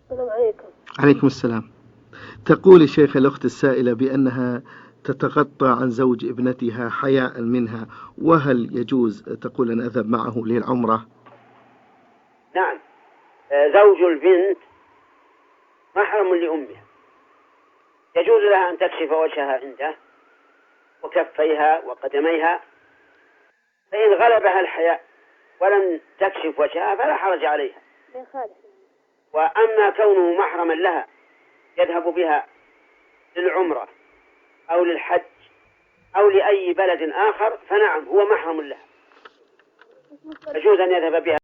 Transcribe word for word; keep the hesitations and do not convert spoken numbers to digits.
السلام عليكم. عليكم السلام. تقول الشيخ الأخت السائلة بأنها تتغطى عن زوج ابنتها حياء منها، وهل يجوز تقول أن أذهب معه للعمرة؟ نعم، زوج البنت محرم لأمها، يجوز لها أن تكشف وجهها عنده وكفيها وقدميها، فإن غلبها الحياء ولم تكشف وجهها فلا حرج عليها. وأما كونه محرما لها يذهب بها للعمرة أو للحج أو لأي بلد آخر فنعم هو محرم لها، يجوز أن يذهب بها